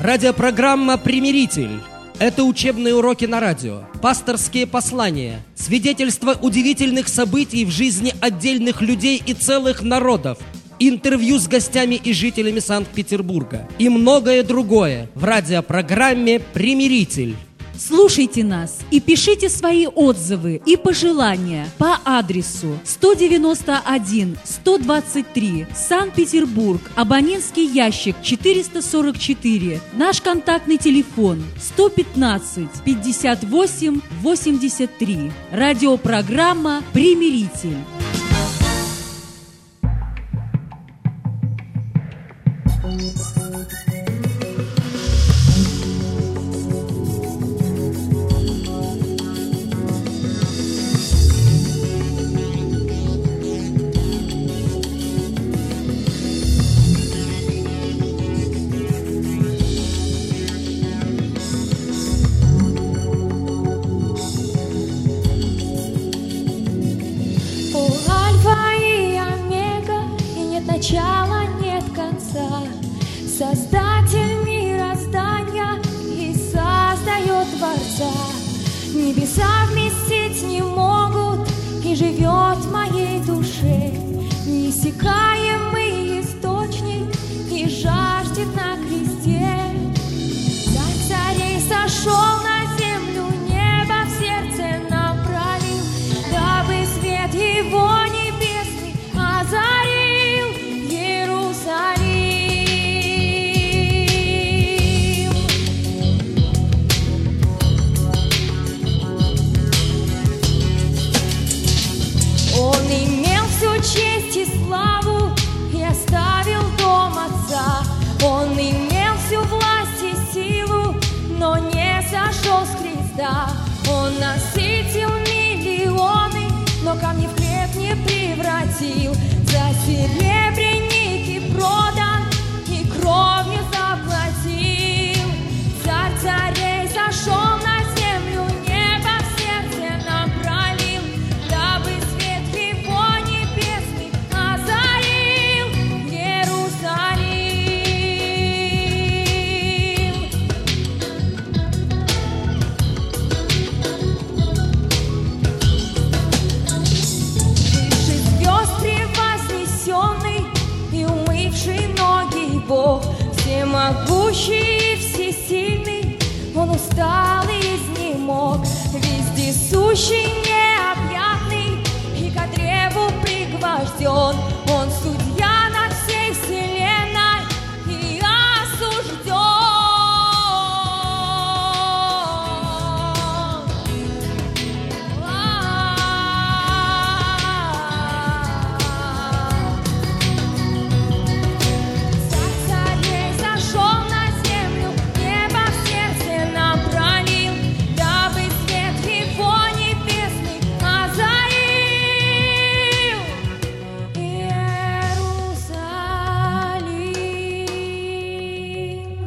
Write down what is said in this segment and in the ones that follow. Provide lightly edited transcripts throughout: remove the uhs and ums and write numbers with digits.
Радиопрограмма «Примиритель». Это учебные уроки на радио, пасторские послания, свидетельства удивительных событий в жизни отдельных людей и целых народов, интервью с гостями и жителями Санкт-Петербурга и многое другое в радиопрограмме «Примиритель». Слушайте нас и пишите свои отзывы и пожелания по адресу 191-123, Санкт-Петербург, абонентский ящик 444, наш контактный телефон 115-58-83. Радиопрограмма «Примиритель». Начала нет конца, Создатель мироздания и создает Творца. Небеса вместить не могут, и живет в моей душе неиссякаемый источник, и жаждет на кресте. Царь царей сошел на землю, небо в сердце нам пролил, дабы свет его небесный озарил. Он имел всю честь и славу и оставил дом отца. Он имел всю власть и силу, но не сошел с креста. Он насытил миллионы, но камни в хлеб не превратил. За серебряники продан и кровью заплатил. Царь царей зашел на землю, небо в сердце нам пролил, дабы свет его небесный озарил Иерусалим. Выше звезд превознесенный и умывший ноги Бог, всемогущий и всесильный, Он устал и изнемог, вездесущий, необъятный и ко древу пригвожден. Он судья над всей вселенной и осужден. Царь царей зашел на землю, небо в сердце нам пролил, дабы свет его небесный озарил Иерусалим.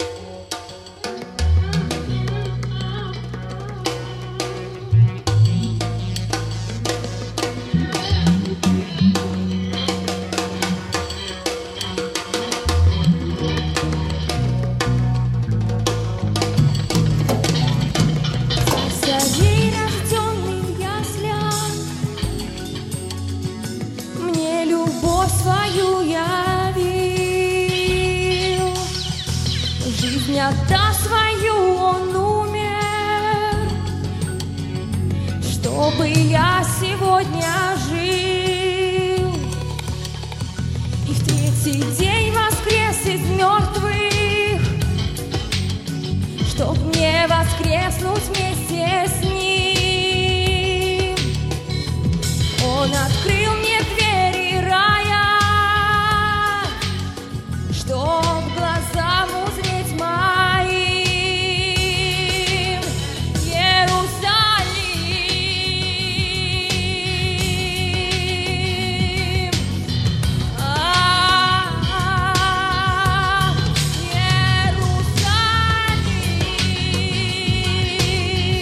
Царей, рожденный в яслях, мне любовь свою явил. Жизнь отдав свою он умер, чтобы я сегодня жил. И в третий день воскрес из мертвых, чтоб мне воскреснуть вместе с ним. Он открыл мне двери рая, чтоб глазам узреть моим Иерусалим. Иерусалим.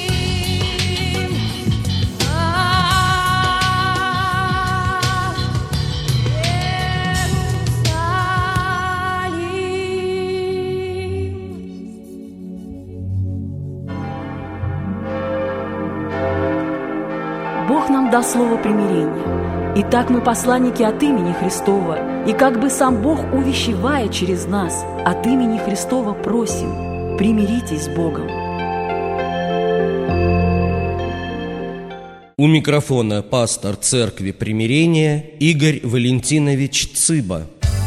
дал слово примирения. Итак, мы посланники от имени Христова, и как бы сам Бог увещевая через нас, от имени Христова просим, примиритесь с Богом. У микрофона пастор Церкви Примирения Игорь Валентинович Цыба.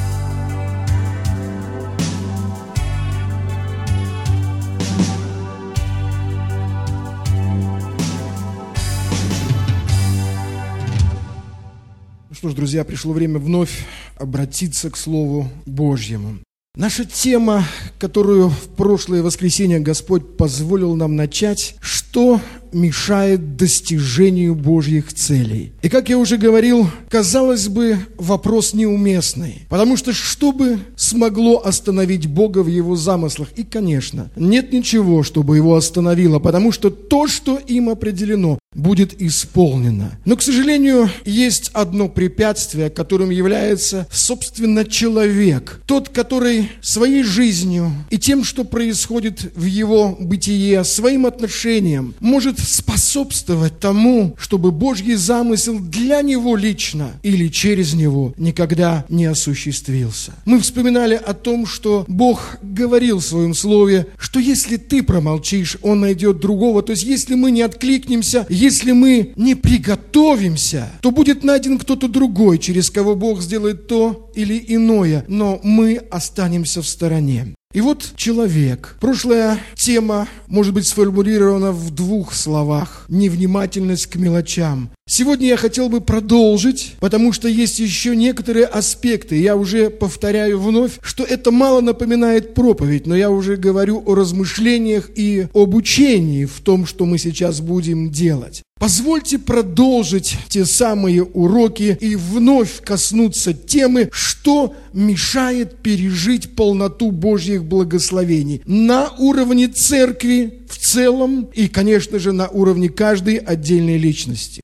Что ж, друзья, пришло время вновь обратиться к Слову Божьему. Наша тема, которую в прошлое воскресенье Господь позволил нам начать, что мешает достижению Божьих целей. И, как я уже говорил, казалось бы, вопрос неуместный, потому что бы смогло остановить Бога в Его замыслах? И, конечно, нет ничего, чтобы Его остановило, потому что то, что им определено, будет исполнено. Но, к сожалению, есть одно препятствие, которым является, собственно, человек. Тот, который своей жизнью и тем, что происходит в его бытие, своим отношением, может способствовать тому, чтобы Божий замысел для него лично или через него никогда не осуществился. Мы вспоминали о том, что Бог говорил в Своем Слове, что если ты промолчишь, Он найдет другого. То есть, если мы не откликнемся, если мы не приготовимся, то будет найден кто-то другой, через кого Бог сделает то или иное, но мы останемся в стороне. И вот человек. Прошлая тема может быть сформулирована в 2 словах: невнимательность к мелочам. Сегодня я хотел бы продолжить, потому что есть еще некоторые аспекты. Я уже повторяю вновь, что это мало напоминает проповедь, но я уже говорю о размышлениях и об учении в том, что мы сейчас будем делать. Позвольте продолжить те самые уроки и вновь коснуться темы, что мешает пережить полноту Божьих благословений на уровне церкви в целом и, конечно же, на уровне каждой отдельной личности.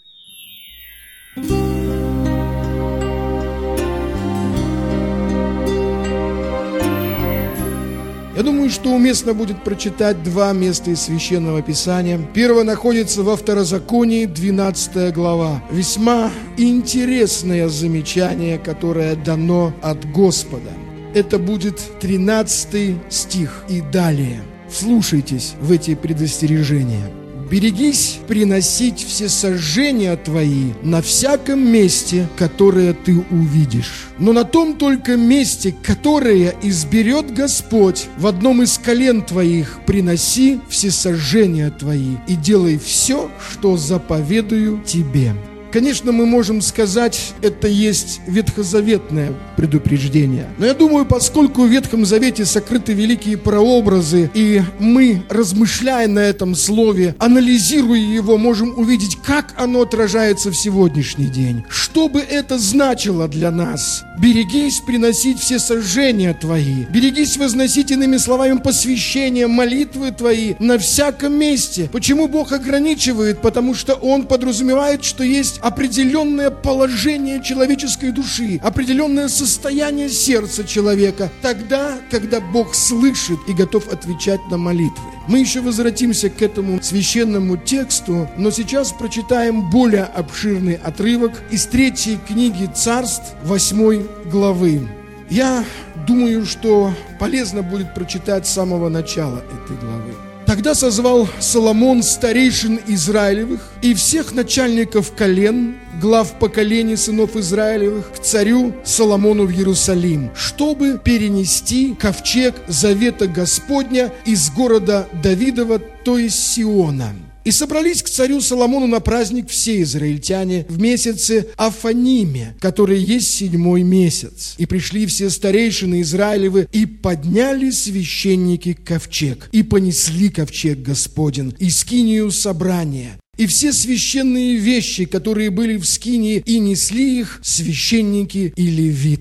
Я думаю, что уместно будет прочитать 2 места из Священного Писания. Первое находится во Второзаконии, 12 глава. Весьма интересное замечание, которое дано от Господа. Это будет 13 стих и далее. Вслушайтесь в эти предостережения. «Берегись приносить всесожжения твои на всяком месте, которое ты увидишь. Но на том только месте, которое изберет Господь, в одном из колен твоих приноси всесожжения твои и делай все, что заповедую тебе». Конечно, мы можем сказать, это есть ветхозаветное предупреждение. Но я думаю, поскольку в Ветхом Завете сокрыты великие прообразы, и мы, размышляя на этом слове, анализируя его, можем увидеть, как оно отражается в сегодняшний день. Что бы это значило для нас? «Берегись приносить все сожжения твои». Берегись возносить, иными словами, посвящения, молитвы твои на всяком месте. Почему Бог ограничивает? Потому что Он подразумевает, что есть определенное положение человеческой души, определенное состояние сердца человека, тогда, когда Бог слышит и готов отвечать на молитвы. Мы еще возвратимся к этому священному тексту, но сейчас прочитаем более обширный отрывок из 3 книги Царств, 8 главы. Я думаю, что полезно будет прочитать с самого начала этой главы. «Тогда созвал Соломон старейшин Израилевых и всех начальников колен, глав поколений сынов Израилевых, к царю Соломону в Иерусалим, чтобы перенести ковчег завета Господня из города Давидова, то есть Сиона. И собрались к царю Соломону на праздник все израильтяне в месяце Афаниме, который есть 7-й месяц. И пришли все старейшины Израилевы, и подняли священники ковчег, и понесли ковчег Господень, и скинию собрания. И все священные вещи, которые были в скинии, и несли их священники и левиты.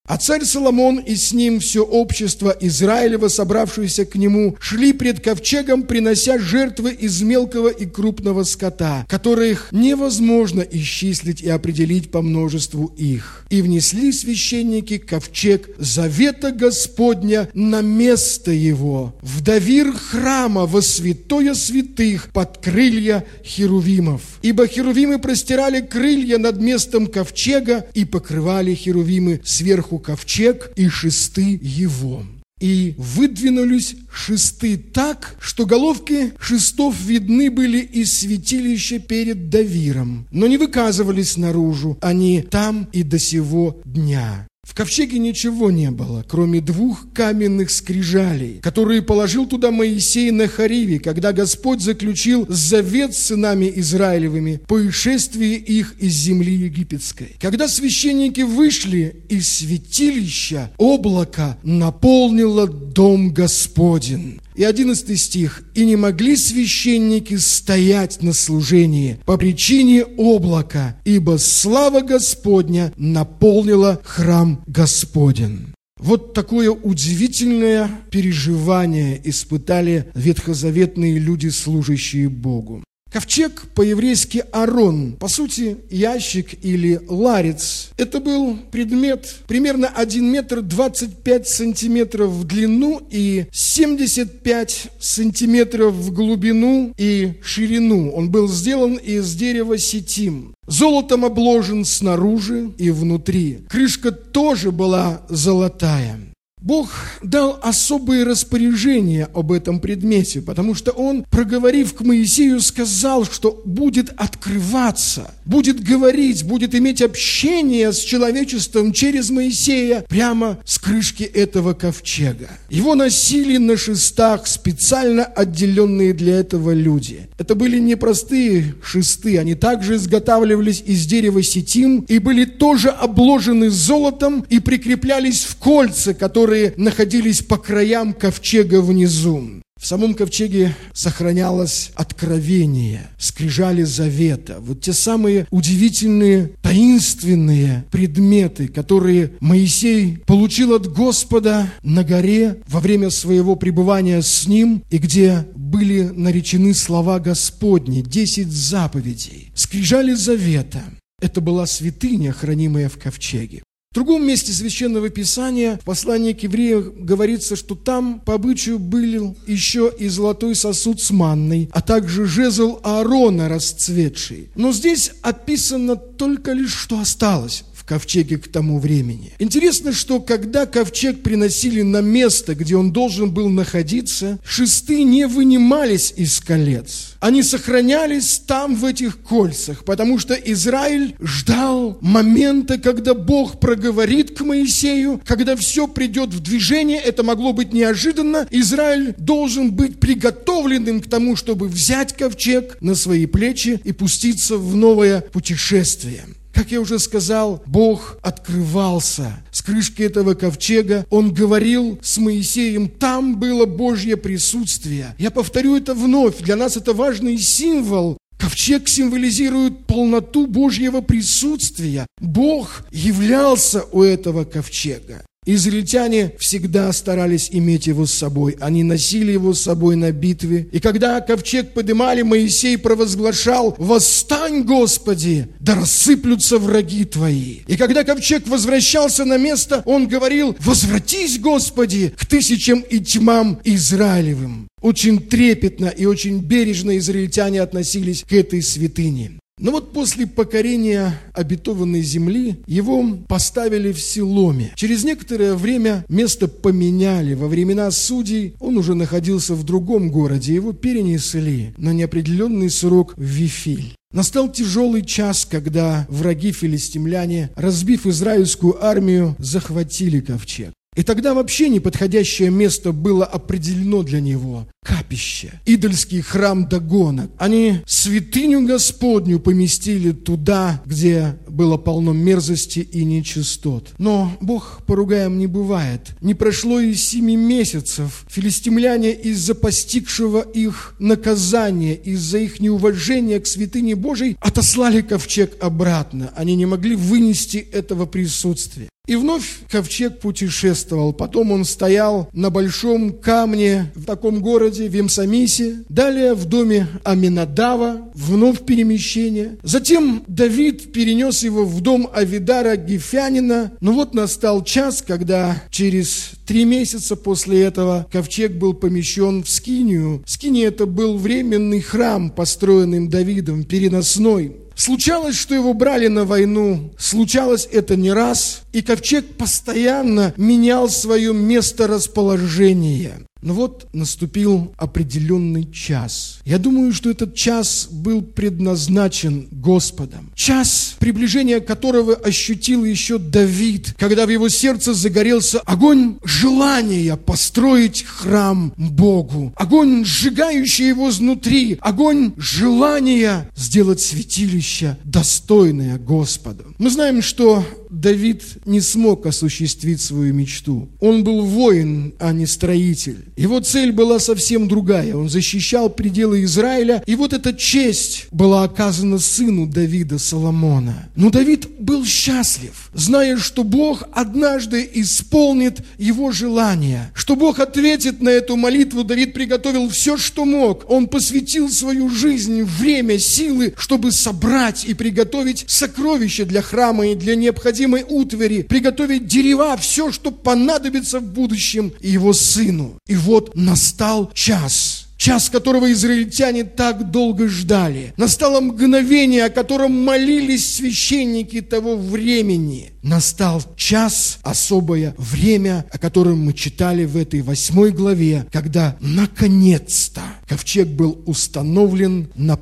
А царь Соломон и с ним все общество Израилева, собравшееся к нему, шли пред ковчегом, принося жертвы из мелкого и крупного скота, которых невозможно исчислить и определить по множеству их. И внесли священники ковчег завета Господня на место его, в довир храма, во святое святых, под крылья херувимов. Ибо херувимы простирали крылья над местом ковчега и покрывали херувимы сверху ковчег и шесты его. И выдвинулись шесты так, что головки шестов видны были из святилища перед довиром, но не выказывались наружу, они там и до сего дня. В ковчеге ничего не было, кроме 2 каменных скрижалей, которые положил туда Моисей на Хориве, когда Господь заключил завет с сынами Израилевыми по исшествии их из земли египетской. Когда священники вышли из святилища, облако наполнило дом Господень. И 11 стих. «И не могли священники стоять на служении по причине облака, ибо слава Господня наполнила храм Господень». Вот такое удивительное переживание испытали ветхозаветные люди, служащие Богу. Ковчег по-еврейски арон, по сути, ящик или ларец. Это был предмет примерно 1 метр 25 сантиметров в длину и 75 сантиметров в глубину и ширину. Он был сделан из дерева ситим. Золотом обложен снаружи и внутри. Крышка тоже была золотая. Бог дал особые распоряжения об этом предмете, потому что Он, проговорив к Моисею, сказал, что будет открываться, будет говорить, будет иметь общение с человечеством через Моисея прямо с крышки этого ковчега. Его носили на шестах специально отделенные для этого люди. Это были непростые шесты, они также изготавливались из дерева ситим и были тоже обложены золотом и прикреплялись в кольца, которые находились по краям ковчега внизу. В самом ковчеге сохранялось откровение, скрижали завета. Вот те самые удивительные, таинственные предметы, которые Моисей получил от Господа на горе во время своего пребывания с Ним, и где были наречены слова Господни, 10 заповедей. Скрижали завета. Это была святыня, хранимая в ковчеге. В другом месте Священного Писания, в послании к евреям, говорится, что там по обычаю был еще и золотой сосуд с манной, а также жезл Аарона расцветший. Но здесь описано только лишь, что осталось в ковчеге к тому времени. Интересно, что когда ковчег приносили на место, где он должен был находиться, шесты не вынимались из колец. Они сохранялись там, в этих кольцах, потому что Израиль ждал момента, когда Бог проговорит к Моисею, когда все придет в движение. Это могло быть неожиданно. Израиль должен быть приготовленным к тому, чтобы взять ковчег на свои плечи и пуститься в новое путешествие. Как я уже сказал, Бог открывался с крышки этого ковчега. Он говорил с Моисеем, там было Божье присутствие. Я повторю это вновь, для нас это важный символ. Ковчег символизирует полноту Божьего присутствия. Бог являлся у этого ковчега. Израильтяне всегда старались иметь его с собой. Они носили его с собой на битве. И когда ковчег поднимали, Моисей провозглашал: «Восстань, Господи, да рассыплются враги твои». И когда ковчег возвращался на место, он говорил: «Возвратись, Господи, к тысячам и тьмам Израилевым». Очень трепетно и очень бережно израильтяне относились к этой святыне. Но вот после покорения обетованной земли его поставили в Силоме. Через некоторое время место поменяли. Во времена судей он уже находился в другом городе. Его перенесли на неопределенный срок в Вифиль. Настал тяжелый час, когда враги филистимляне, разбив израильскую армию, захватили ковчег. И тогда вообще неподходящее место было определено для него – капище, идольский храм Дагона. Они святыню Господню поместили туда, где было полно мерзости и нечистот. Но Бог поругаем не бывает. Не прошло и 7 месяцев. Филистимляне из-за постигшего их наказания, из-за их неуважения к святыне Божией отослали ковчег обратно. Они не могли вынести этого присутствия. И вновь ковчег путешествовал. Потом он стоял на большом камне в таком городе, в Емсамисе. Далее в доме Аминадава, вновь перемещение. Затем Давид перенес его в дом Авидара Гифянина. Но вот настал час, когда через 3 месяца после этого ковчег был помещен в Скинию. Скиния — это был временный храм, построенный Давидом, переносной. Случалось, что его брали на войну, случалось это не раз, и ковчег постоянно менял свое месторасположение. Но вот наступил определенный час. Я думаю, что этот час был предназначен Господом. Час, приближения которого ощутил еще Давид, когда в его сердце загорелся огонь желания построить храм Богу. Огонь, сжигающий его изнутри. Огонь желания сделать святилище, достойное Господа. Мы знаем, что Давид не смог осуществить свою мечту. Он был воин, а не строитель. Его цель была совсем другая. Он защищал пределы Израиля. И вот эта честь была оказана сыну Давида, Соломона. Но Давид был счастлив, зная, что Бог однажды исполнит его желание, что Бог ответит на эту молитву. Давид приготовил все, что мог. Он посвятил свою жизнь, время, силы, чтобы собрать и приготовить сокровища для храма и для необходимой утвари, приготовить дерева, все, что понадобится в будущем его сыну. И вот настал час, которого израильтяне так долго ждали. Настало мгновение, о котором молились священники того времени. Настал час, особое время, о котором мы читали в этой 8 главе, когда наконец-то ковчег был установлен на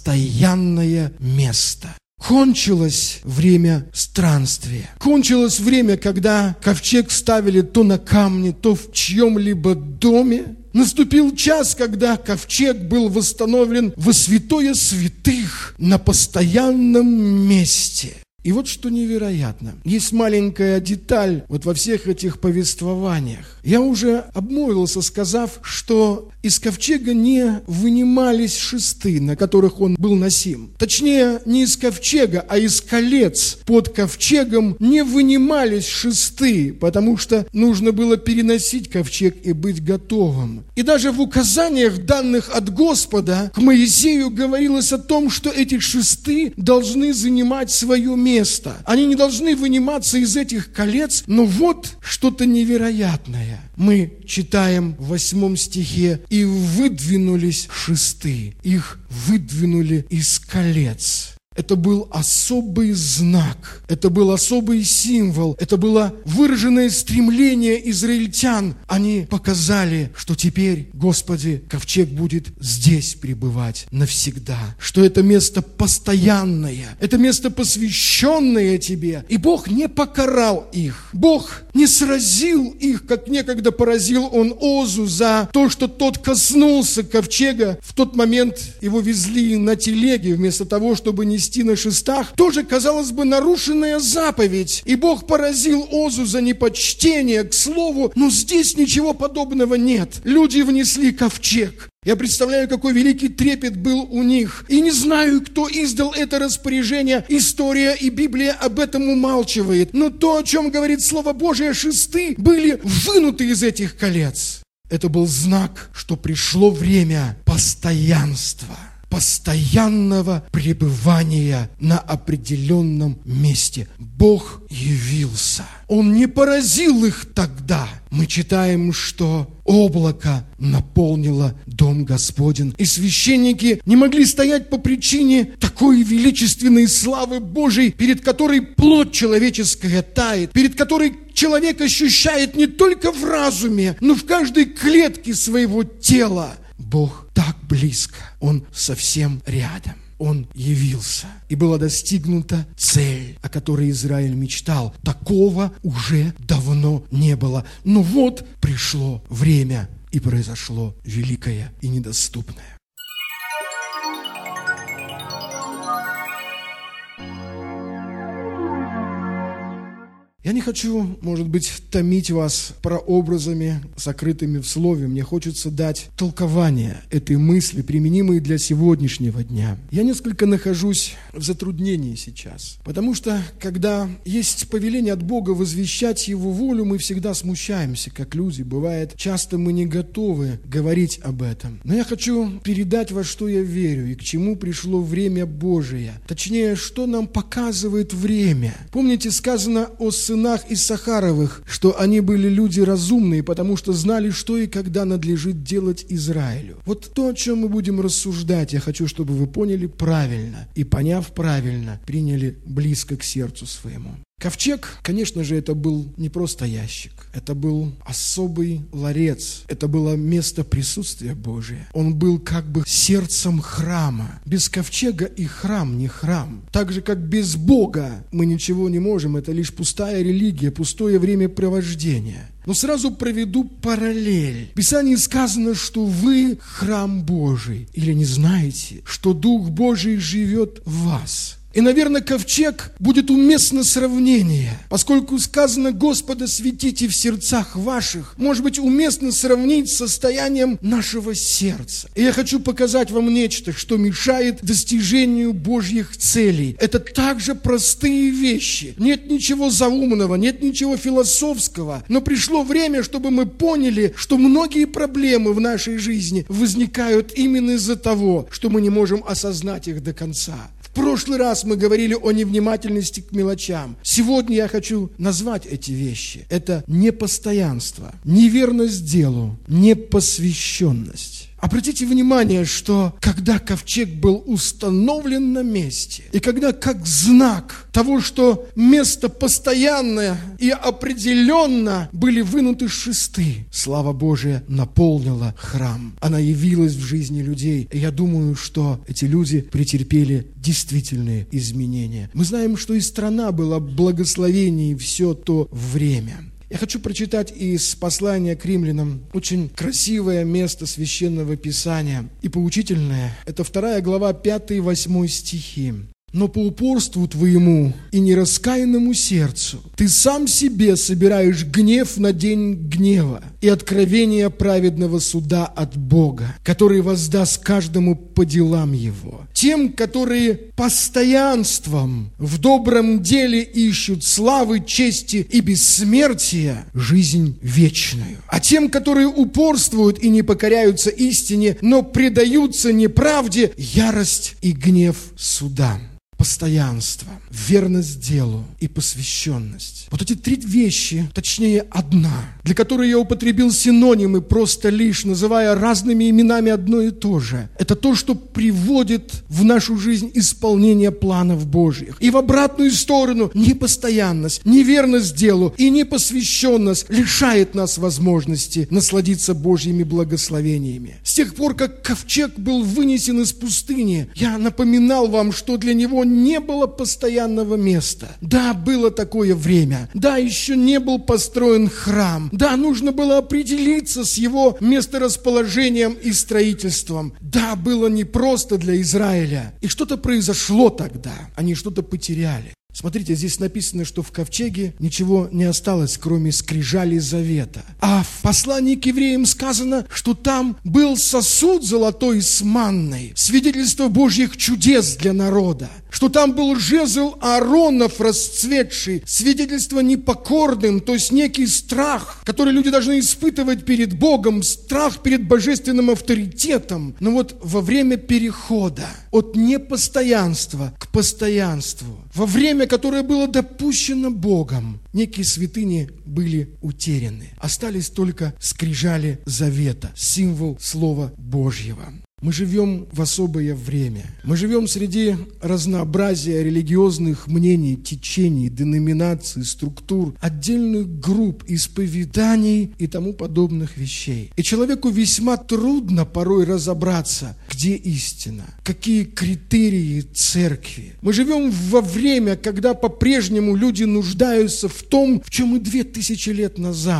постоянное место. Кончилось время странствия. Кончилось время, когда ковчег ставили то на камне, то в чьем-либо доме. Наступил час, когда ковчег был восстановлен во святое святых на постоянном месте. И вот что невероятно. Есть маленькая деталь вот во всех этих повествованиях. Я уже обмолвился, сказав, что из ковчега не вынимались шесты, на которых он был носим. Точнее, не из ковчега, а из колец под ковчегом не вынимались шесты, потому что нужно было переносить ковчег и быть готовым. И даже в указаниях, данных от Господа, к Моисею говорилось о том, что эти шесты должны занимать свое место. Они не должны выниматься из этих колец, но вот что-то невероятное. Мы читаем в 8 стихе: «И выдвинулись шесты». Их выдвинули из колец. Это был особый знак, это был особый символ, это было выраженное стремление израильтян. Они показали, что теперь, Господи, ковчег будет здесь пребывать навсегда, что это место постоянное, это место, посвященное Тебе. И Бог не покарал их, Бог не сразил их, как некогда поразил Он Озу за то, что тот коснулся ковчега. В тот момент его везли на телеге, вместо того, чтобы нести на шестах. Тоже, казалось бы, нарушенная заповедь. И Бог поразил Озу за непочтение к слову, но здесь ничего подобного нет. Люди внесли ковчег. Я представляю, какой великий трепет был у них. И не знаю, кто издал это распоряжение. История и Библия об этом умалчивает. Но то, о чем говорит Слово Божие, шесты были вынуты из этих колец. Это был знак, что пришло время постоянства, постоянного пребывания на определенном месте. Бог явился. Он не поразил их тогда. Мы читаем, что облако наполнило дом Господень, и священники не могли стоять по причине такой величественной славы Божией, перед которой плоть человеческая тает, перед которой человек ощущает не только в разуме, но в каждой клетке своего тела. Бог так близко, Он совсем рядом. Он явился, и была достигнута цель, о которой Израиль мечтал. Такого уже давно не было. Но вот пришло время, и произошло великое и недоступное. Я не хочу, может быть, томить вас прообразами, сокрытыми в слове. Мне хочется дать толкование этой мысли, применимые для сегодняшнего дня. Я несколько нахожусь в затруднении сейчас, потому что, когда есть повеление от Бога возвещать Его волю, мы всегда смущаемся, как люди. Бывает, часто мы не готовы говорить об этом. Но я хочу передать, во что я верю и к чему пришло время Божие. Точнее, что нам показывает время. Помните, сказано о сынах Иссахаровых, что они были люди разумные, потому что знали, что и когда надлежит делать Израилю. Вот то, о чем мы будем рассуждать, я хочу, чтобы вы поняли правильно и, поняв правильно, приняли близко к сердцу своему. Ковчег, конечно же, это был не просто ящик, это был особый ларец, это было место присутствия Божия. Он был как бы сердцем храма. Без ковчега и храм не храм. Так же, как без Бога мы ничего не можем, это лишь пустая религия, пустое времяпровождение. Но сразу проведу параллель. В Писании сказано, что вы храм Божий. Или не знаете, что Дух Божий живет в вас? И, наверное, ковчег будет уместно сравнение, поскольку сказано «Господа светите в сердцах ваших», может быть, уместно сравнить с состоянием нашего сердца. И я хочу показать вам нечто, что мешает достижению Божьих целей. Это также простые вещи. Нет ничего заумного, нет ничего философского, но пришло время, чтобы мы поняли, что многие проблемы в нашей жизни возникают именно из-за того, что мы не можем осознать их до конца. В прошлый раз мы говорили о невнимательности к мелочам. Сегодня я хочу назвать эти вещи. Это непостоянство, неверность делу, непосвященность. Обратите внимание, что когда ковчег был установлен на месте, и когда как знак того, что место постоянное и определенно были вынуты шесты, слава Божия наполнила храм. Она явилась в жизни людей. И я думаю, что эти люди претерпели действительные изменения. Мы знаем, что и страна была в благословении все то время. Я хочу прочитать из послания к римлянам очень красивое место Священного Писания и поучительное. Это 2 глава, 5 и 8 стихи. «Но по упорству твоему и нераскаянному сердцу ты сам себе собираешь гнев на день гнева и откровение праведного суда от Бога, который воздаст каждому по делам его. Тем, которые постоянством в добром деле ищут славы, чести и бессмертия, жизнь вечную. А тем, которые упорствуют и не покоряются истине, но предаются неправде, ярость и гнев суда». Постоянство, верность делу и посвященность. Вот эти три вещи, точнее одна, для которой я употребил синонимы просто лишь, называя разными именами одно и то же. Это то, что приводит в нашу жизнь исполнение планов Божьих. И в обратную сторону непостоянность, неверность делу и непосвященность лишает нас возможности насладиться Божьими благословениями. С тех пор, как ковчег был вынесен из пустыни, я напоминал вам, что для него не было постоянного места. Да, было такое время. Да, еще не был построен храм. Да, нужно было определиться с его месторасположением и строительством. Да, было непросто для Израиля. И что-то произошло тогда. Они что-то потеряли. Смотрите, здесь написано, что в ковчеге ничего не осталось, кроме скрижали завета. А в послании к евреям сказано, что там был сосуд золотой с манной, свидетельство Божьих чудес для народа. Что там был жезл Ааронов расцветший, свидетельство непокорным, то есть некий страх, который люди должны испытывать перед Богом, страх перед божественным авторитетом. Но вот во время перехода от непостоянства к постоянству, во время, которое было допущено Богом, некие святыни были утеряны. Остались только скрижали завета, символ Слова Божьего. Мы живем в особое время. Мы живем среди разнообразия религиозных мнений, течений, деноминаций, структур, отдельных групп, исповеданий и тому подобных вещей. И человеку весьма трудно порой разобраться, где истина, какие критерии церкви. Мы живем во время, когда по-прежнему люди нуждаются в том, в чем и 2000 лет назад.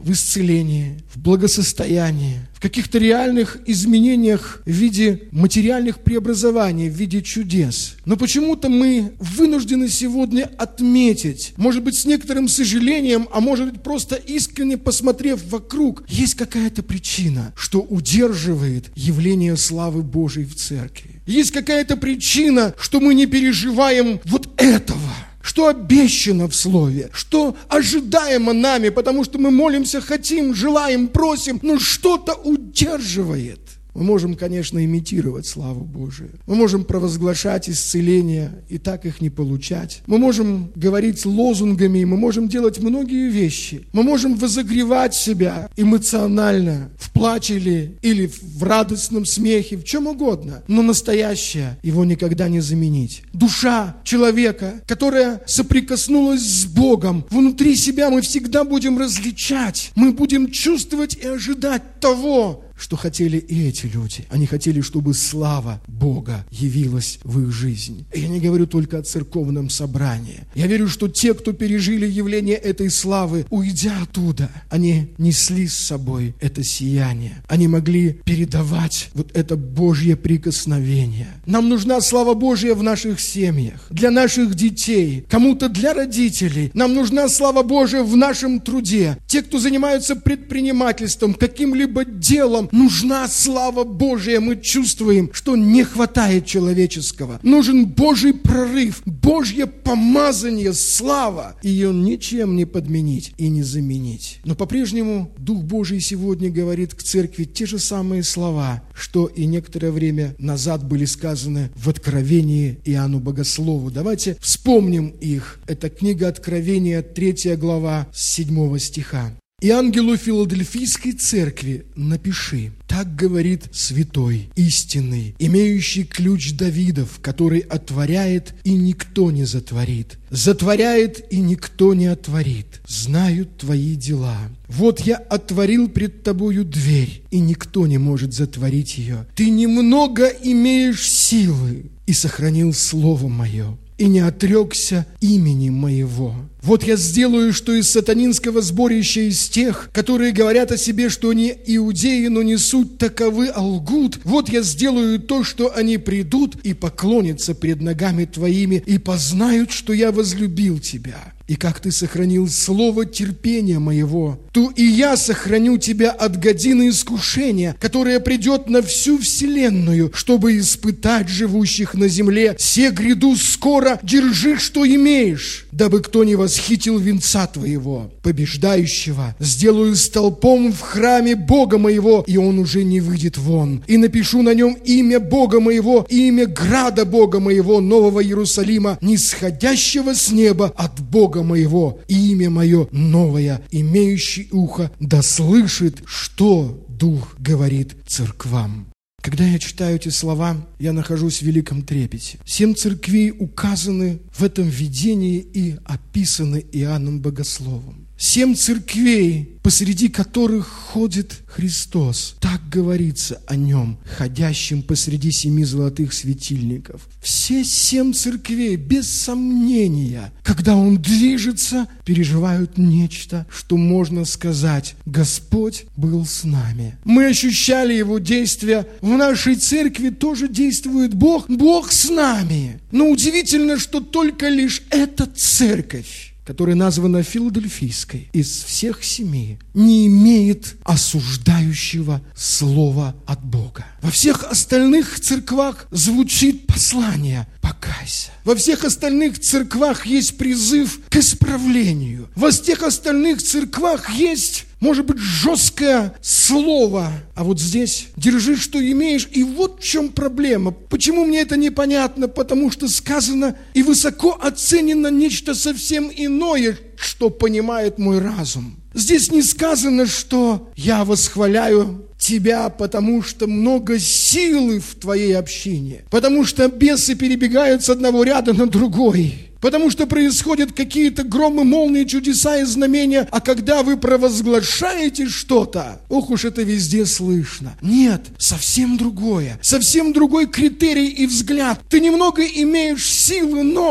в исцелении, в благосостоянии, в каких-то реальных изменениях в виде материальных преобразований, в виде чудес. Но почему-то мы вынуждены сегодня отметить, может быть, с некоторым сожалением, а может быть, просто искренне посмотрев вокруг, есть какая-то причина, что удерживает явление славы Божией в церкви. Есть какая-то причина, что мы не переживаем вот этого, что обещано в Слове, что ожидаемо нами, потому что мы молимся, хотим, желаем, просим, но что-то удерживает. Мы можем, конечно, имитировать славу Божию. Мы можем провозглашать исцеления и так их не получать. Мы можем говорить лозунгами, мы можем делать многие вещи. Мы можем возогревать себя эмоционально, в плаче или в радостном смехе, в чем угодно. Но настоящее его никогда не заменить. Душа человека, которая соприкоснулась с Богом, внутри себя мы всегда будем различать. Мы будем чувствовать и ожидать того, что хотели и эти люди. Они хотели, чтобы слава Бога явилась в их жизнь. И я не говорю только о церковном собрании. Я верю, что те, кто пережили явление этой славы, уйдя оттуда, они несли с собой это сияние. Они могли передавать вот это Божье прикосновение. Нам нужна слава Божья в наших семьях, для наших детей, кому-то для родителей. Нам нужна слава Божья в нашем труде. Те, кто занимаются предпринимательством, каким-либо делом, нужна слава Божия. Мы чувствуем, что не хватает человеческого. Нужен Божий прорыв, Божье помазание, слава. Ее ничем не подменить и не заменить. Но по-прежнему Дух Божий сегодня говорит к церкви те же самые слова, что и некоторое время назад были сказаны в Откровении Иоанну Богослову. Давайте вспомним их. Это книга Откровения, 3 глава, с 7 стиха. «И ангелу Филадельфийской церкви напиши, так говорит святой, истинный, имеющий ключ Давидов, который отворяет, и никто не затворит, затворяет, и никто не отворит. Знают твои дела. Вот я отворил пред тобою дверь, и никто не может затворить ее. Ты немного имеешь силы, и сохранил слово мое, и не отрекся имени моего. Вот я сделаю, что из сатанинского сборища, из тех, которые говорят о себе, что они иудеи, но не суть таковы, а лгут. Вот я сделаю то, что они придут и поклонятся пред ногами твоими, и познают, что я возлюбил тебя. И как ты сохранил слово терпения моего, то и я сохраню тебя от годины искушения, которое придет на всю вселенную, чтобы испытать живущих на земле. Се гряду скоро, держи, что имеешь, дабы кто не восхитил венца твоего. Побеждающего сделаю столпом в храме Бога моего, и он уже не выйдет вон. И напишу на нем имя Бога моего, и имя града Бога моего, Нового Иерусалима, нисходящего с неба от Бога моего, и имя мое новое, имеющий ухо да слышит, что Дух говорит церквам». Когда я читаю эти слова, я нахожусь в великом трепете. 7 церквей указаны в этом видении и описаны Иоанном Богословом. 7 церквей, посреди которых ходит Христос. Так говорится о нем, ходящим посреди 7 золотых светильников. Все 7 церквей, без сомнения, когда Он движется, переживают нечто, что можно сказать: Господь был с нами. Мы ощущали Его действия. В нашей церкви тоже действует Бог. Бог с нами. Но удивительно, что только лишь эта церковь, которая названа Филадельфийской, из всех 7, не имеет осуждающего слова от Бога. Во всех остальных церквах звучит послание: покайся. Во всех остальных церквах есть призыв к исправлению. Во всех остальных церквах есть, может быть, жесткое слово. А вот здесь держи, что имеешь. И вот в чем проблема. Почему мне это непонятно? Потому что сказано и высоко оценено нечто совсем иное, что понимает мой разум. Здесь не сказано, что я восхваляю тебя, потому что много силы в твоей общине, потому что бесы перебегают с одного ряда на другой, потому что происходят какие-то громы, молнии, чудеса и знамения, а когда вы провозглашаете что-то, ох уж это везде слышно. Нет, совсем другое, совсем другой критерий и взгляд. Ты немного имеешь силы, но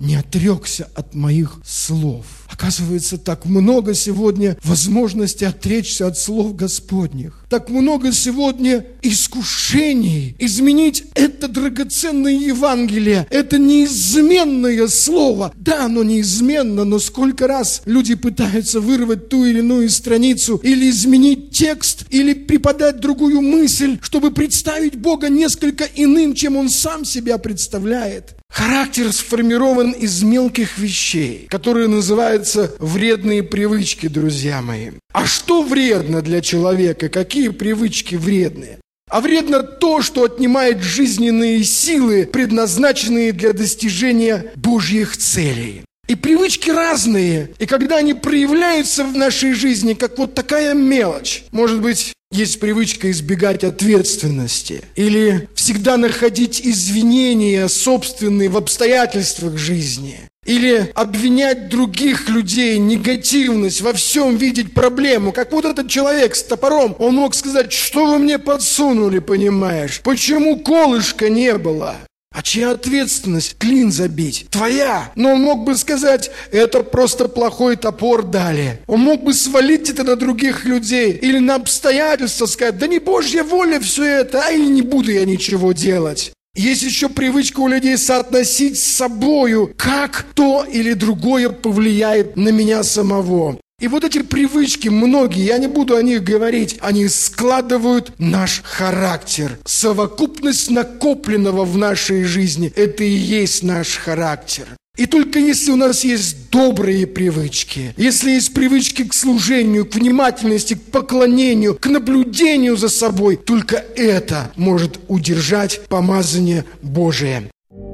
не отрекся от моих слов». Оказывается, так много сегодня возможностей отречься от слов Господних. Так много сегодня искушений изменить это драгоценное Евангелие, это неизменное слово. Да, оно неизменно, но сколько раз люди пытаются вырвать ту или иную страницу, или изменить текст, или преподать другую мысль, чтобы представить Бога несколько иным, чем Он сам себя представляет. Характер сформирован из мелких вещей, которые называются вредные привычки, друзья мои. А что вредно для человека? Какие привычки вредные? А вредно то, что отнимает жизненные силы, предназначенные для достижения Божьих целей. И привычки разные, и когда они проявляются в нашей жизни, как вот такая мелочь, может быть, есть привычка избегать ответственности или всегда находить извинения собственные в обстоятельствах жизни, или обвинять других людей, негативность, во всем видеть проблему. Как вот этот человек с топором, он мог сказать: что вы мне подсунули, понимаешь? Почему колышка не было? А чья ответственность клин забить? Твоя. Но он мог бы сказать: это просто плохой топор дали. Он мог бы свалить это на других людей или на обстоятельства, сказать: да не Божья воля все это, и не буду я ничего делать. Есть еще привычка у людей соотносить с собою, как то или другое повлияет на меня самого. И вот эти привычки, многие, я не буду о них говорить, они складывают наш характер. Совокупность накопленного в нашей жизни – это и есть наш характер. И только если у нас есть добрые привычки, если есть привычки к служению, к внимательности, к поклонению, к наблюдению за собой, только это может удержать помазание Божие.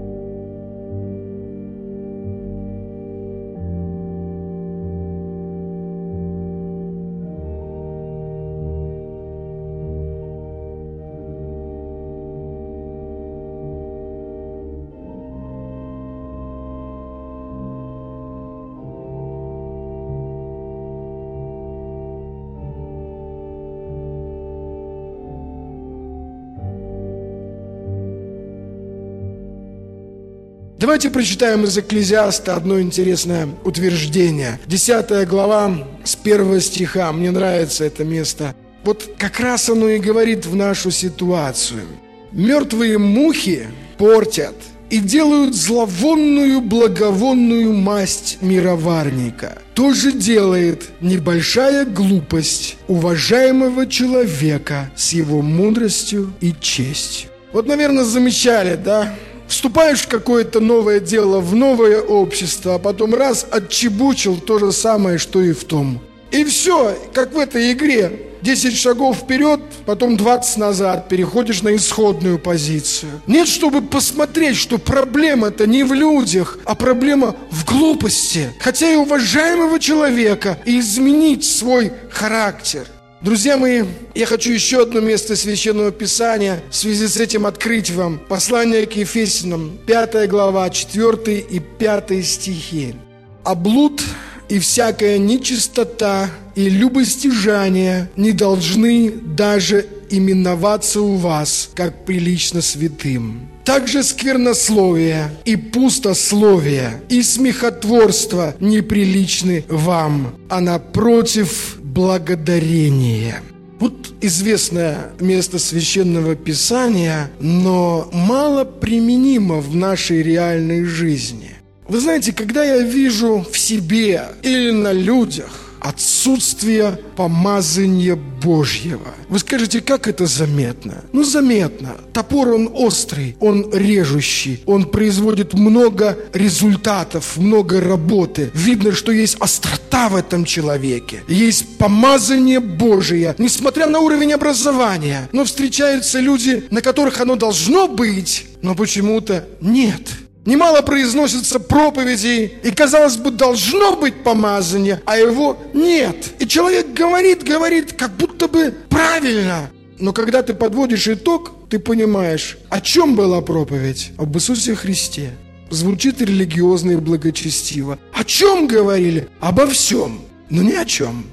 Давайте прочитаем из Экклезиаста одно интересное утверждение. 10 глава с 1 стиха. Мне нравится это место. Вот как раз оно и говорит в нашу ситуацию. «Мертвые мухи портят и делают зловонную благовонную масть мироварника. То же делает небольшая глупость уважаемого человека с его мудростью и честью». Вот, наверное, замечали, да? Вступаешь в какое-то новое дело, в новое общество, а потом раз отчебучил то же самое, что и в том. И все, как в этой игре. 10 шагов вперед, потом 20 назад, переходишь на исходную позицию. Нет, чтобы посмотреть, что проблема-то не в людях, а проблема в глупости. Хотя и уважаемого человека, и изменить свой характер. Друзья мои, я хочу еще одно место Священного Писания в связи с этим открыть вам. Послание к Ефесянам, 5 глава, 4 и 5 стихи. «А блуд и всякая нечистота и любостяжание не должны даже именоваться у вас, как прилично святым. Также сквернословие и пустословие и смехотворство неприличны вам, а напротив благодарение». Вот известное место Священного Писания, но мало применимо в нашей реальной жизни. Вы знаете, когда я вижу в себе или на людях отсутствие помазания Божьего, вы скажете, как это заметно? Ну, заметно. Топор, он острый, он режущий, он производит много результатов, много работы. Видно, что есть острота в этом человеке, есть помазание Божие, несмотря на уровень образования. Но встречаются люди, на которых оно должно быть, но почему-то нет. Немало произносится проповедей, и, казалось бы, должно быть помазание, а его нет. И человек говорит, как будто бы правильно. Но когда ты подводишь итог, ты понимаешь, о чем была проповедь? Об Иисусе Христе. Звучит религиозно и благочестиво. О чем говорили? Обо всем, но ни о чем. К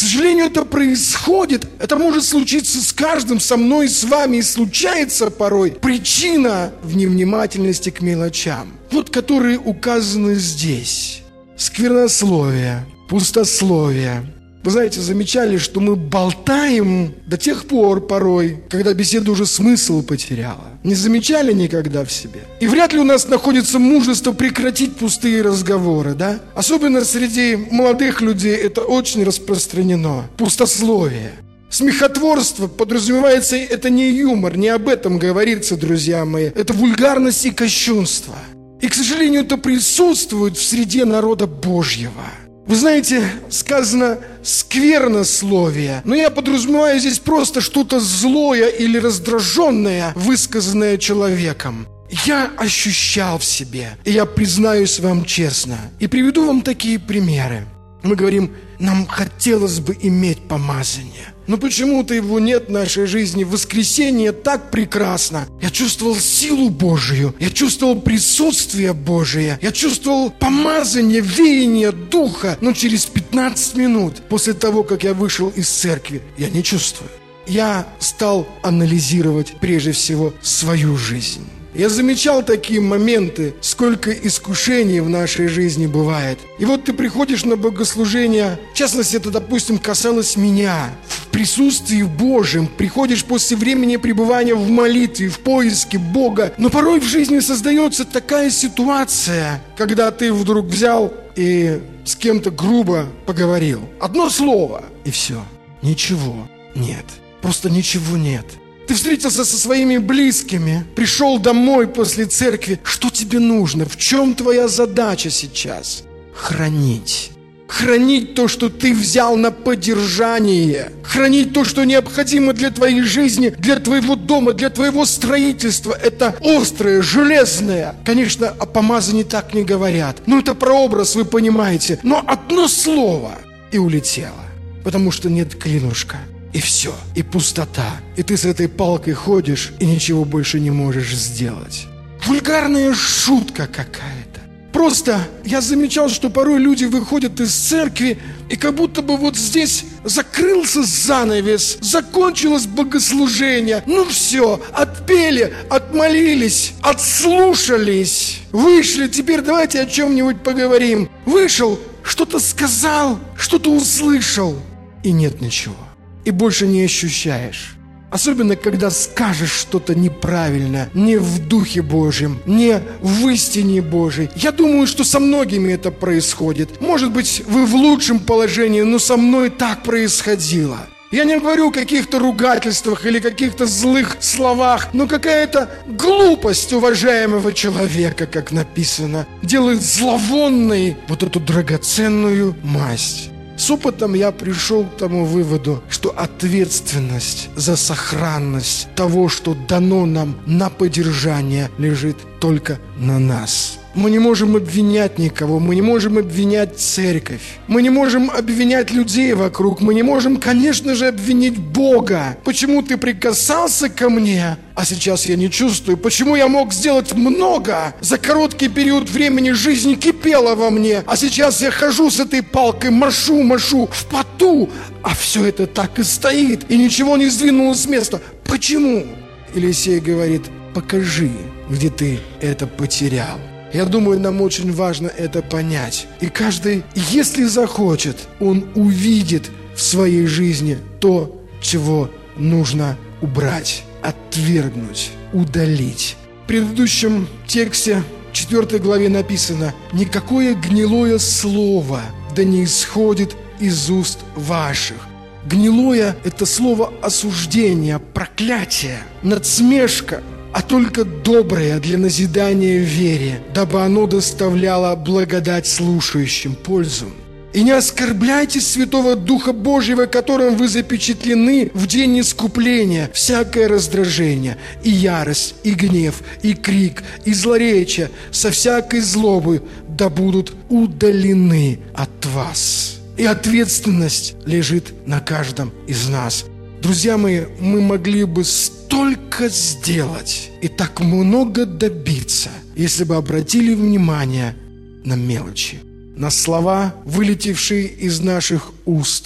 сожалению, это происходит. Это может случиться с каждым, со мной, с вами, и случается порой. Причина в невнимательности к мелочам, вот которые указаны здесь. Сквернословие, пустословие. Вы знаете, замечали, что мы болтаем до тех пор порой, когда беседа уже смысл потеряла. Не замечали никогда в себе? И вряд ли у нас находится мужество прекратить пустые разговоры, да? Особенно среди молодых людей это очень распространено. Пустословие. Смехотворство подразумевается, это не юмор, не об этом говорится, друзья мои. Это вульгарность и кощунство. И, к сожалению, это присутствует в среде народа Божьего. Вы знаете, сказано сквернословие, но я подразумеваю здесь просто что-то злое или раздраженное, высказанное человеком. Я ощущал в себе, и я признаюсь вам честно, и приведу вам такие примеры. Мы говорим, нам хотелось бы иметь помазание, но почему-то его нет в нашей жизни. Воскресенье так прекрасно. Я чувствовал силу Божию, я чувствовал присутствие Божие, я чувствовал помазание, веяние Духа. Но через 15 минут после того, как я вышел из церкви, я не чувствую. Я стал анализировать прежде всего свою жизнь. Я замечал такие моменты, сколько искушений в нашей жизни бывает. И вот ты приходишь на богослужение, в частности, это, допустим, касалось меня, в присутствии Божьем, приходишь после времени пребывания в молитве, в поиске Бога. Но порой в жизни создается такая ситуация, когда ты вдруг взял и с кем-то грубо поговорил. Одно слово, и все. Ничего нет. Просто ничего нет. Ты встретился со своими близкими, пришел домой после церкви. Что тебе нужно? В чем твоя задача сейчас? Хранить. Хранить то, что ты взял на поддержание. Хранить то, что необходимо для твоей жизни, для твоего дома, для твоего строительства. Это острое, железное. Конечно, о помазании так не говорят. Но это прообраз, вы понимаете. Но одно слово и улетело. Потому что нет клинушка. И все, и пустота. И ты с этой палкой ходишь, и ничего больше не можешь сделать. Вульгарная шутка какая-то. Просто я замечал, что порой люди выходят из церкви, и как будто бы вот здесь закрылся занавес, закончилось богослужение. Ну все, отпели, отмолились, отслушались, вышли, теперь давайте о чем-нибудь поговорим. Вышел, что-то сказал, что-то услышал, и нет ничего. И больше не ощущаешь. Особенно, когда скажешь что-то неправильно, не в Духе Божьем, не в истине Божьей. Я думаю, что со многими это происходит. Может быть, вы в лучшем положении, но со мной так происходило. Я не говорю о каких-то ругательствах или каких-то злых словах, но какая-то глупость уважаемого человека, как написано, делает зловонной вот эту драгоценную масть. С опытом я пришел к тому выводу, что ответственность за сохранность того, что дано нам на поддержание, лежит только на нас. Мы не можем обвинять никого, мы не можем обвинять церковь, мы не можем обвинять людей вокруг, мы не можем, конечно же, обвинить Бога. Почему ты прикасался ко мне, а сейчас я не чувствую? Почему я мог сделать много? За короткий период времени жизнь кипела во мне, а сейчас я хожу с этой палкой, машу в поту, а все это так и стоит, и ничего не сдвинулось с места. Почему? Елисей говорит, покажи, где ты это потерял. Я думаю, нам очень важно это понять. И каждый, если захочет, он увидит в своей жизни то, чего нужно убрать, отвергнуть, удалить. В предыдущем тексте, 4 главе написано: «Никакое гнилое слово да не исходит из уст ваших». Гнилое – это слово осуждения, проклятия, надсмешка, а только доброе для назидания в вере, дабы оно доставляло благодать слушающим, пользу. И не оскорбляйте Святого Духа Божьего, которым вы запечатлены в день искупления, всякое раздражение, и ярость, и гнев, и крик, и злоречие, со всякой злобой да будут удалены от вас. И ответственность лежит на каждом из нас. Друзья мои, мы могли бы столько сделать и так много добиться, если бы обратили внимание на мелочи, на слова, вылетевшие из наших уст,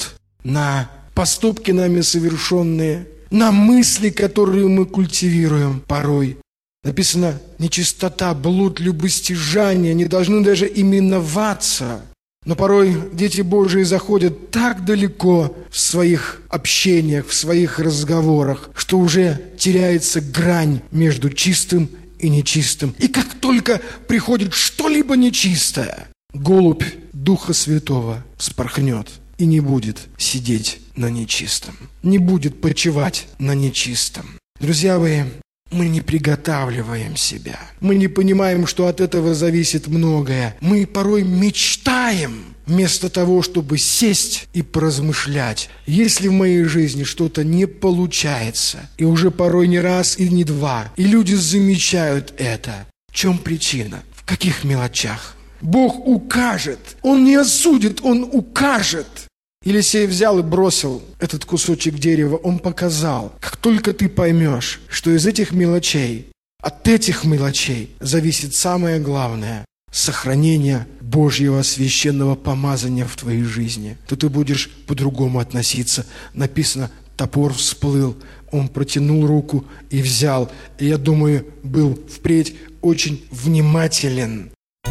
на поступки нами совершенные, на мысли, которые мы культивируем порой. Написано, нечистота, блуд, любостяжание не должны даже именоваться. Но порой дети Божии заходят так далеко в своих общениях, в своих разговорах, что уже теряется грань между чистым и нечистым. И как только приходит что-либо нечистое, голубь Духа Святого вспорхнет и не будет сидеть на нечистом, не будет почивать на нечистом. Друзья мои, мы не приготавливаем себя. Мы не понимаем, что от этого зависит многое. Мы порой мечтаем, вместо того, чтобы сесть и поразмышлять. Если в моей жизни что-то не получается, и уже порой не раз и не два, и люди замечают это, в чем причина? В каких мелочах? Бог укажет. Он не осудит, Он укажет. Елисей взял и бросил этот кусочек дерева. Он показал, как только ты поймешь, что из этих мелочей, от этих мелочей зависит самое главное – сохранение Божьего священного помазания в твоей жизни, то ты будешь по-другому относиться. Написано, топор всплыл, он протянул руку и взял. И я думаю, был впредь очень внимателен.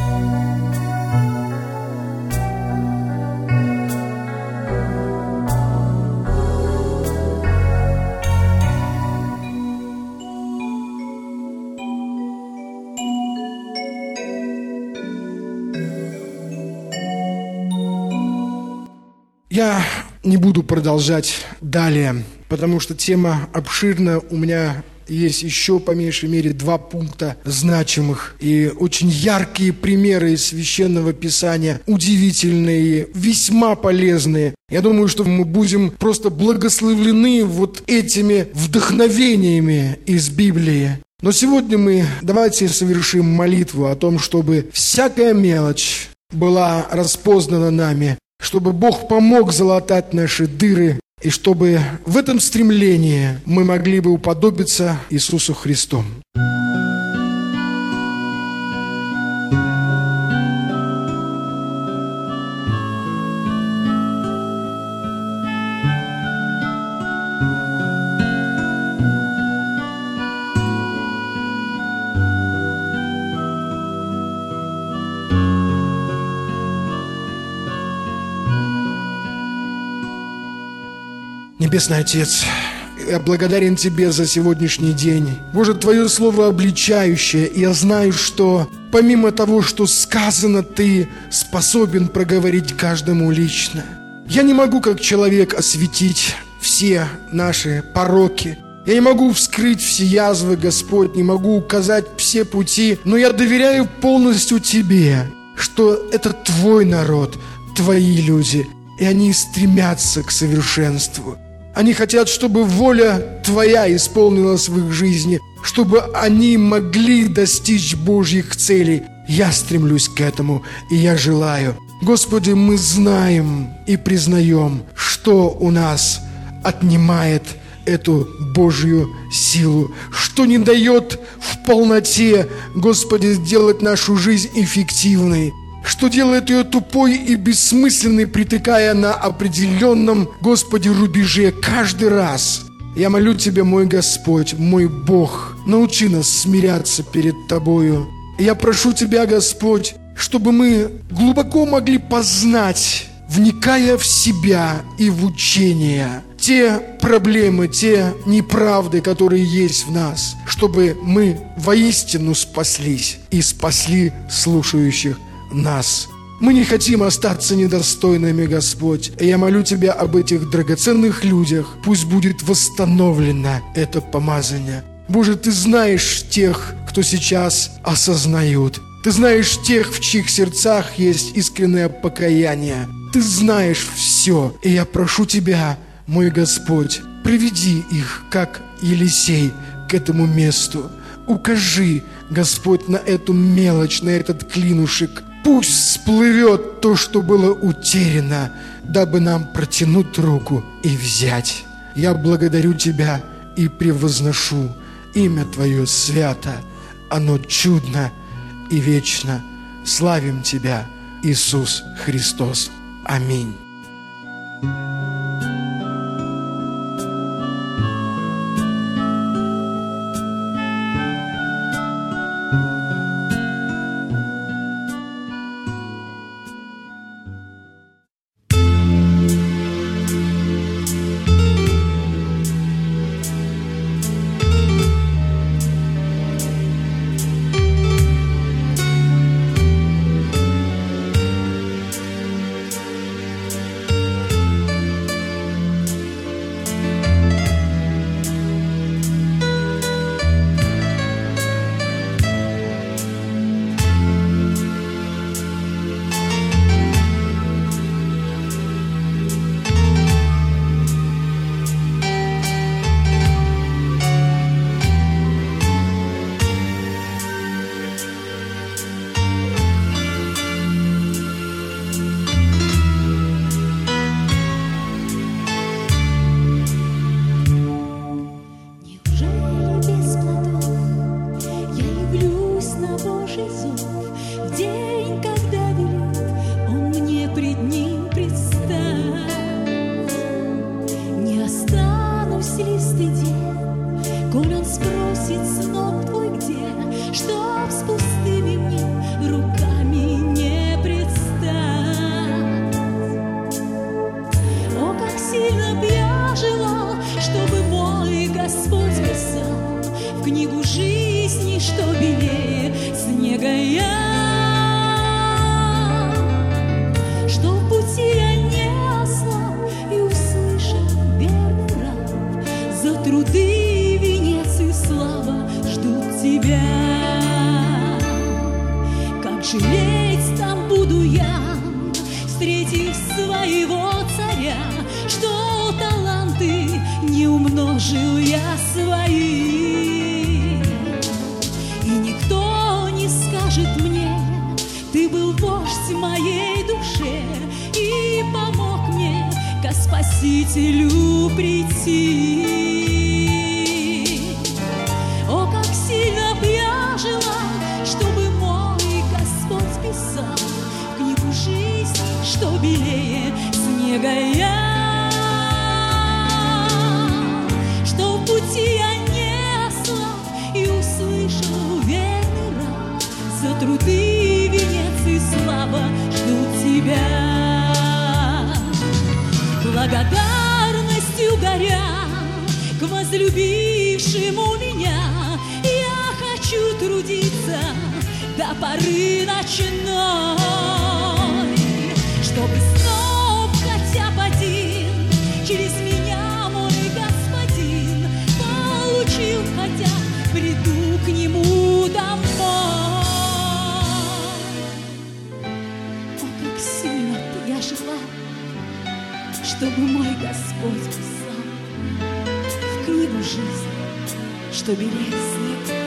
Я не буду продолжать далее, потому что тема обширна. У меня есть еще, по меньшей мере, 2 пункта значимых и очень яркие примеры из Священного Писания, удивительные, весьма полезные. Я думаю, что мы будем просто благословлены вот этими вдохновениями из Библии. Но сегодня давайте совершим молитву о том, чтобы всякая мелочь была распознана нами, чтобы Бог помог залатать наши дыры, и чтобы в этом стремлении мы могли бы уподобиться Иисусу Христу. Небесный Отец, я благодарен Тебе за сегодняшний день. Боже, Твое Слово обличающее, и я знаю, что помимо того, что сказано, Ты способен проговорить каждому лично. Я не могу, как человек, осветить все наши пороки. Я не могу вскрыть все язвы, Господь, не могу указать все пути, но я доверяю полностью Тебе, что это Твой народ, Твои люди, и они стремятся к совершенству. Они хотят, чтобы воля Твоя исполнилась в их жизни, чтобы они могли достичь Божьих целей. Я стремлюсь к этому, и я желаю. Господи, мы знаем и признаем, что у нас отнимает эту Божью силу, что не дает в полноте, Господи, сделать нашу жизнь эффективной, что делает ее тупой и бессмысленной, притыкая на определенном, Господи, рубеже каждый раз. Я молю Тебя, мой Господь, мой Бог, научи нас смиряться перед Тобою. Я прошу Тебя, Господь, чтобы мы глубоко могли познать, вникая в себя и в учение, те проблемы, те неправды, которые есть в нас, чтобы мы воистину спаслись и спасли слушающих нас. Мы не хотим остаться недостойными, Господь. И я молю Тебя об этих драгоценных людях. Пусть будет восстановлено это помазание. Боже, Ты знаешь тех, кто сейчас осознают. Ты знаешь тех, в чьих сердцах есть искреннее покаяние. Ты знаешь все. И я прошу Тебя, мой Господь, приведи их, как Елисей, к этому месту. Укажи, Господь, на эту мелочь, на этот клинушек. Пусть всплывет то, что было утеряно, дабы нам протянуть руку и взять. Я благодарю Тебя и превозношу. Имя Твое свято, оно чудно и вечно. Славим Тебя, Иисус Христос. Аминь. труды, венец и слава ждут тебя. Как жалеть там буду я, встретив своего царя, что таланты не умножил я свои. И никто не скажет мне: ты был вождь моей душе и помог мне ко Спасителю прийти. О, как сильно б я жила, чтобы мой Господь писал в книгу жизни, что белее снега я, что в пути я не ослаб и услышал верный раб: за труды венец и слава ждут тебя. Благодарностью горя к возлюбившему меня, я хочу трудиться до поры ночной, чтобы снова хотя бы один через меня мой Господин получил, хотя приду к нему домой. О, как сильно я жила, чтобы мой Господь писал в книгу жизни, что белее снег,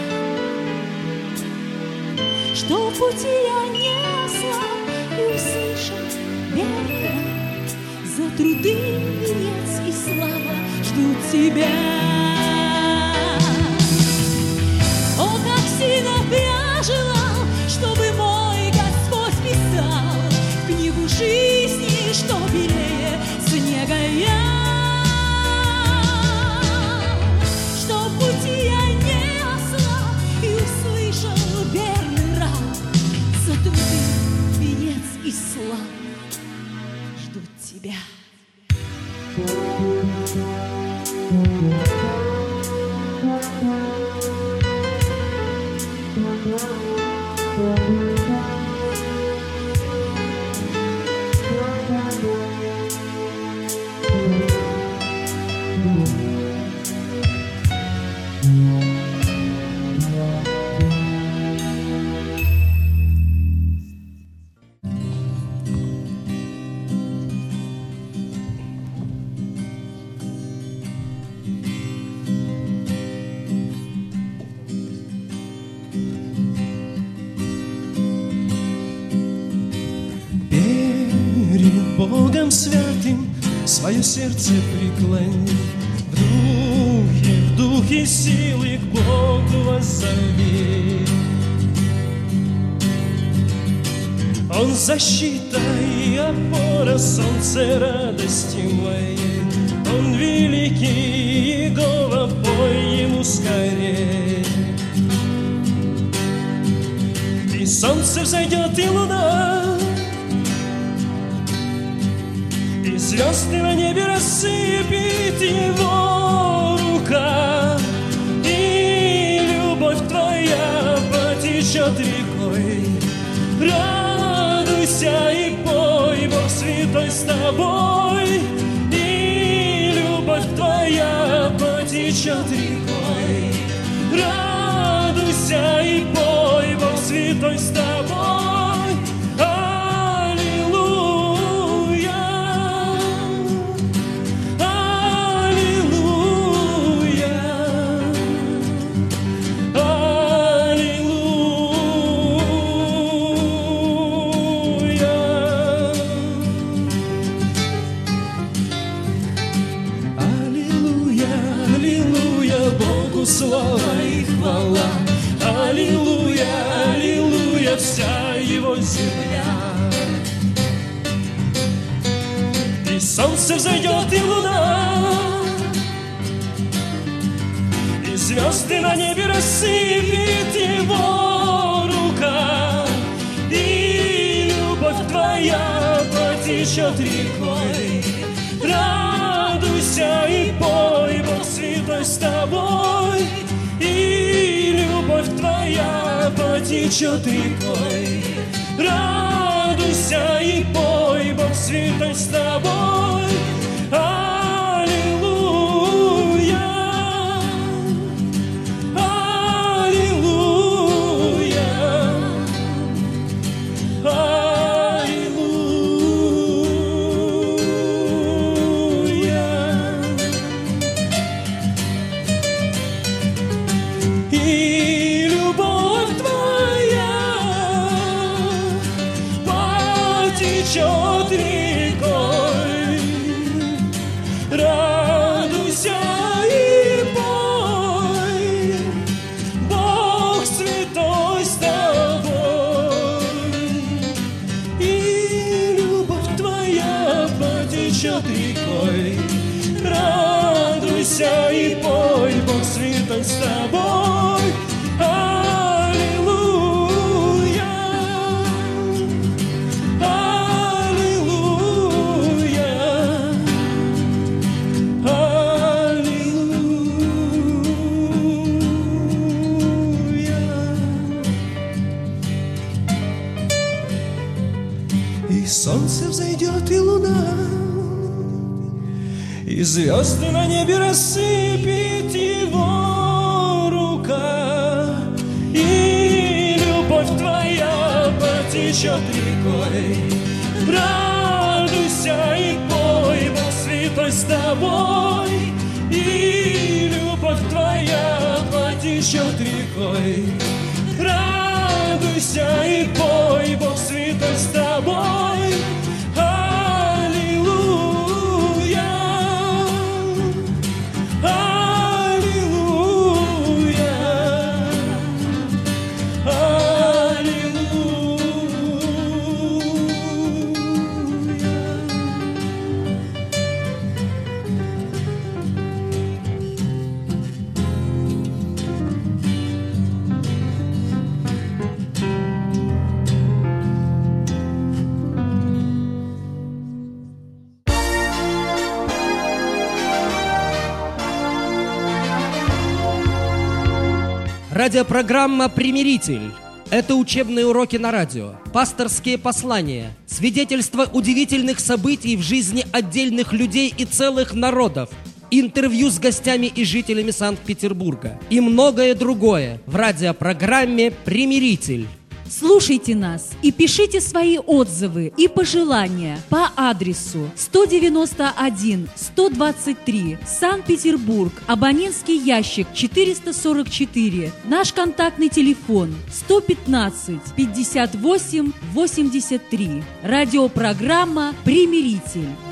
что в пути я не ослаб и услышал верно: за труды венец и слава ждут тебя. О, как сильно б я желал, чтобы мой Господь писал в книгу жизни, что белее снега я, что в пути я не ослаб и услышал верный раб: за труды венец и слава ждут тебя. Богом святым свое сердце преклони, в духе силы к Богу воззови. Он защита и опора, солнце радости моей. Он великий, Иегова, пой ему скорей. И солнце взойдет, и луна, и звезды на небе рассыпет его рука, и любовь твоя потечет рекой. Радуйся и пой, Бог святой с тобой, и любовь твоя потечет рекой. Радуйся и пой, Бог святой с тобой. Слава и хвала, аллилуйя, аллилуйя, вся его земля. И солнце взойдет, и луна, и звезды на небе рассыпет его рука, и любовь твоя потечет рекой. Радуйся и пой, Бог святой с тобой, и любовь твоя потечет рекой. Радуйся и пой, Бог святой с тобой. Аллилуйя, потечет рекой. Радуйся и пой, Бог святой с тобой. Аллилуйя, аллилуйя, аллилуйя. И солнце взойдет, и луна, и звезды на небе рассыпет его рука, и любовь твоя потечет рекой. Радуйся и пой, Бог святой с тобой, и любовь твоя потечет рекой. Радуйся и пой, Бог святой с тобой. Радиопрограмма «Примиритель». Это учебные уроки на радио, пасторские послания, свидетельства удивительных событий в жизни отдельных людей и целых народов, интервью с гостями и жителями Санкт-Петербурга и многое другое в радиопрограмме «Примиритель». Слушайте нас и пишите свои отзывы и пожелания по адресу 191-123, Санкт-Петербург, абонентский ящик 444, наш контактный телефон 115-58-83. Радиопрограмма «Примиритель».